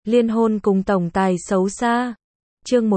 Liên hôn cùng tổng tài xấu xa. Chương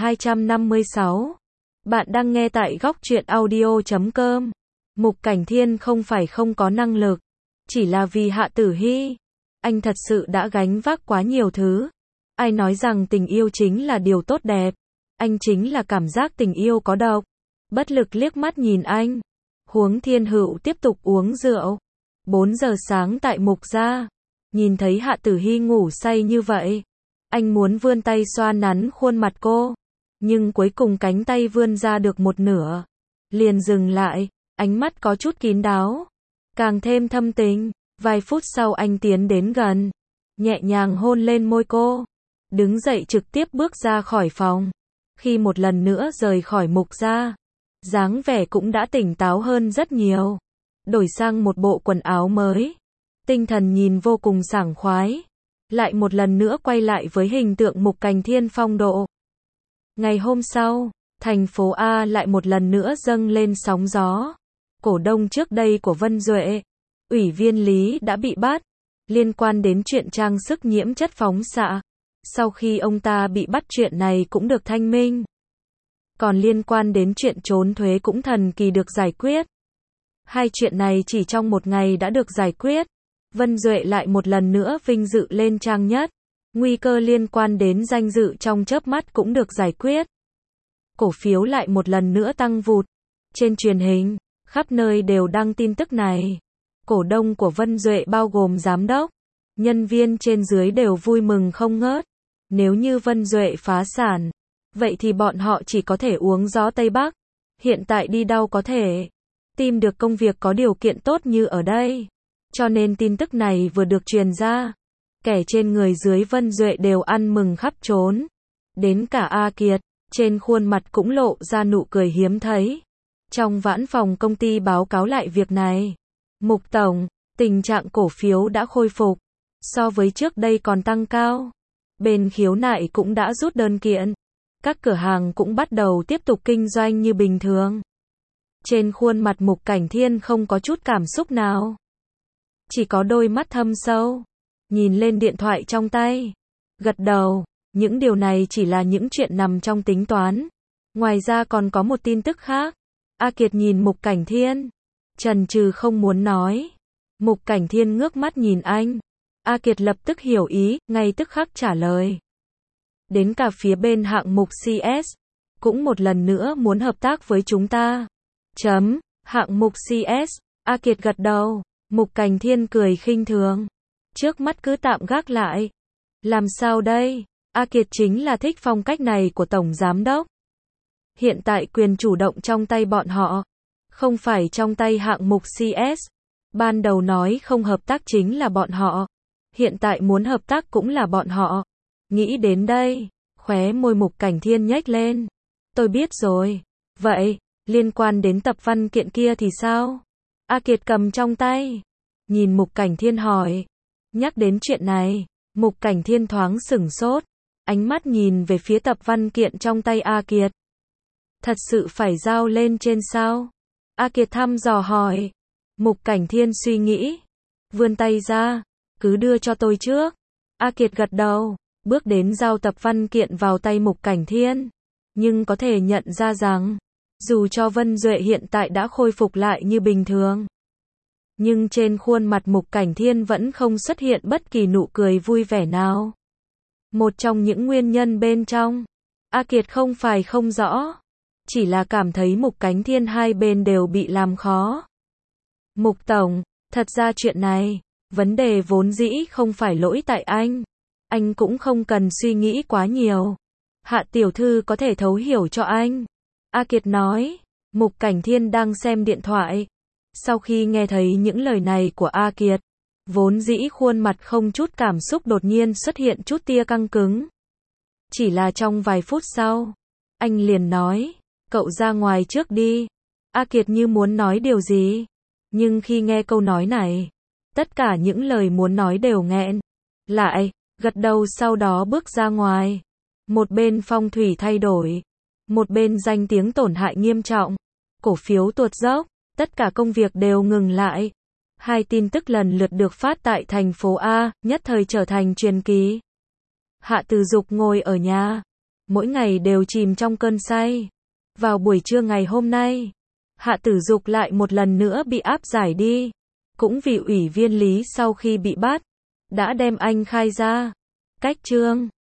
1256. Bạn đang nghe tại góc truyện audio.com. Mục Cảnh Thiên không phải không có năng lực, chỉ là vì Hạ Tử Hy. Anh thật sự đã gánh vác quá nhiều thứ. Ai nói rằng tình yêu chính là điều tốt đẹp? Anh chính là cảm giác tình yêu có độc. Bất lực liếc mắt nhìn anh. Huống Thiên Hữu tiếp tục uống rượu. 4 giờ sáng tại Mục gia. Nhìn thấy Hạ Tử Hy ngủ say như vậy, anh muốn vươn tay xoa nắn khuôn mặt cô, nhưng cuối cùng cánh tay vươn ra được một nửa, liền dừng lại, ánh mắt có chút kín đáo, càng thêm thâm tình. Vài phút sau anh tiến đến gần, nhẹ nhàng hôn lên môi cô, đứng dậy trực tiếp bước ra khỏi phòng. Khi một lần nữa rời khỏi Mục gia, dáng vẻ cũng đã tỉnh táo hơn rất nhiều, đổi sang một bộ quần áo mới. Tinh thần nhìn vô cùng sảng khoái, lại một lần nữa quay lại với hình tượng Mục Cảnh Thiên phong độ. Ngày hôm sau, thành phố A lại một lần nữa dâng lên sóng gió. Cổ đông trước đây của Vân Duệ, ủy viên Lý đã bị bắt, liên quan đến chuyện trang sức nhiễm chất phóng xạ. Sau khi ông ta bị bắt chuyện này cũng được thanh minh. Còn liên quan đến chuyện trốn thuế cũng thần kỳ được giải quyết. Hai chuyện này chỉ trong một ngày đã được giải quyết. Vân Duệ lại một lần nữa vinh dự lên trang nhất. Nguy cơ liên quan đến danh dự trong chớp mắt cũng được giải quyết. Cổ phiếu lại một lần nữa tăng vụt. Trên truyền hình, khắp nơi đều đăng tin tức này. Cổ đông của Vân Duệ bao gồm giám đốc, nhân viên trên dưới đều vui mừng không ngớt. Nếu như Vân Duệ phá sản, vậy thì bọn họ chỉ có thể uống gió Tây Bắc. Hiện tại đi đâu có thể tìm được công việc có điều kiện tốt như ở đây. Cho nên tin tức này vừa được truyền ra, kẻ trên người dưới Vân Duệ đều ăn mừng khắp trốn. Đến cả A Kiệt, trên khuôn mặt cũng lộ ra nụ cười hiếm thấy. Trong vãn phòng công ty báo cáo lại việc này. Mục tổng, tình trạng cổ phiếu đã khôi phục, so với trước đây còn tăng cao. Bên khiếu nại cũng đã rút đơn kiện. Các cửa hàng cũng bắt đầu tiếp tục kinh doanh như bình thường. Trên khuôn mặt Mục Cảnh Thiên không có chút cảm xúc nào. Chỉ có đôi mắt thâm sâu, nhìn lên điện thoại trong tay, gật đầu. Những điều này chỉ là những chuyện nằm trong tính toán. Ngoài ra còn có một tin tức khác. A Kiệt nhìn Mục Cảnh Thiên, chần chừ không muốn nói. Mục Cảnh Thiên ngước mắt nhìn anh. A Kiệt lập tức hiểu ý, ngay tức khắc trả lời. Đến cả phía bên hạng mục CS, cũng một lần nữa muốn hợp tác với chúng ta. Hạng mục CS, A Kiệt gật đầu. Mục Cảnh Thiên cười khinh thường. Trước mắt cứ tạm gác lại. Làm sao đây? A Kiệt chính là thích phong cách này của Tổng Giám Đốc. Hiện tại quyền chủ động trong tay bọn họ, không phải trong tay hạng mục CS. Ban đầu nói không hợp tác chính là bọn họ. Hiện tại muốn hợp tác cũng là bọn họ. Nghĩ đến đây, khóe môi Mục Cảnh Thiên nhếch lên. Tôi biết rồi. Vậy, liên quan đến tập văn kiện kia thì sao? A Kiệt cầm trong tay, nhìn Mục Cảnh Thiên hỏi. Nhắc đến chuyện này, Mục Cảnh Thiên thoáng sửng sốt, ánh mắt nhìn về phía tập văn kiện trong tay A Kiệt. Thật sự phải giao lên trên sao? A Kiệt thăm dò hỏi. Mục Cảnh Thiên suy nghĩ, vươn tay ra, cứ đưa cho tôi trước. A Kiệt gật đầu, bước đến giao tập văn kiện vào tay Mục Cảnh Thiên. Nhưng có thể nhận ra rằng, dù cho Vân Duệ hiện tại đã khôi phục lại như bình thường, nhưng trên khuôn mặt Mục Cảnh Thiên vẫn không xuất hiện bất kỳ nụ cười vui vẻ nào. Một trong những nguyên nhân bên trong, A Kiệt không phải không rõ, chỉ là cảm thấy Mục Cảnh Thiên hai bên đều bị làm khó. Mục tổng, thật ra chuyện này, vấn đề vốn dĩ không phải lỗi tại anh cũng không cần suy nghĩ quá nhiều. Hạ tiểu thư có thể thấu hiểu cho anh. A Kiệt nói. Mục Cảnh Thiên đang xem điện thoại. Sau khi nghe thấy những lời này của A Kiệt, vốn dĩ khuôn mặt không chút cảm xúc đột nhiên xuất hiện chút tia căng cứng. Chỉ là trong vài phút sau, anh liền nói, cậu ra ngoài trước đi. A Kiệt như muốn nói điều gì, nhưng khi nghe câu nói này, tất cả những lời muốn nói đều nghẹn lại, gật đầu sau đó bước ra ngoài. Một bên phong thủy thay đổi, một bên danh tiếng tổn hại nghiêm trọng, cổ phiếu tuột dốc, tất cả công việc đều ngừng lại. Hai tin tức lần lượt được phát tại thành phố A, nhất thời trở thành truyền kỳ. Hạ Tử Dục ngồi ở nhà, mỗi ngày đều chìm trong cơn say. Vào buổi trưa ngày hôm nay, Hạ Tử Dục lại một lần nữa bị áp giải đi. Cũng vì ủy viên Lý sau khi bị bắt, đã đem anh khai ra. Cách chương